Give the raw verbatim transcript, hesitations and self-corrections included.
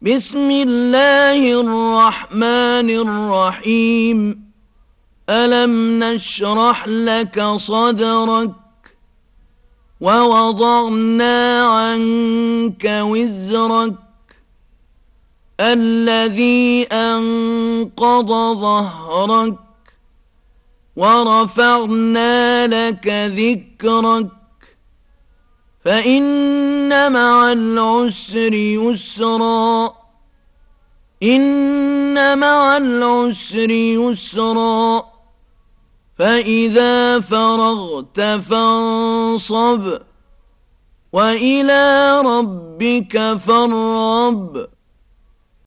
بسم الله الرحمن الرحيم ألم نشرح لك صدرك ووضعنا عنك وزرك الذي أنقض ظهرك ورفعنا لك ذكرك فإن مع العسر يسرا إن مع العسر يسرا فإذا فرغت فانصب وإلى ربك فارغب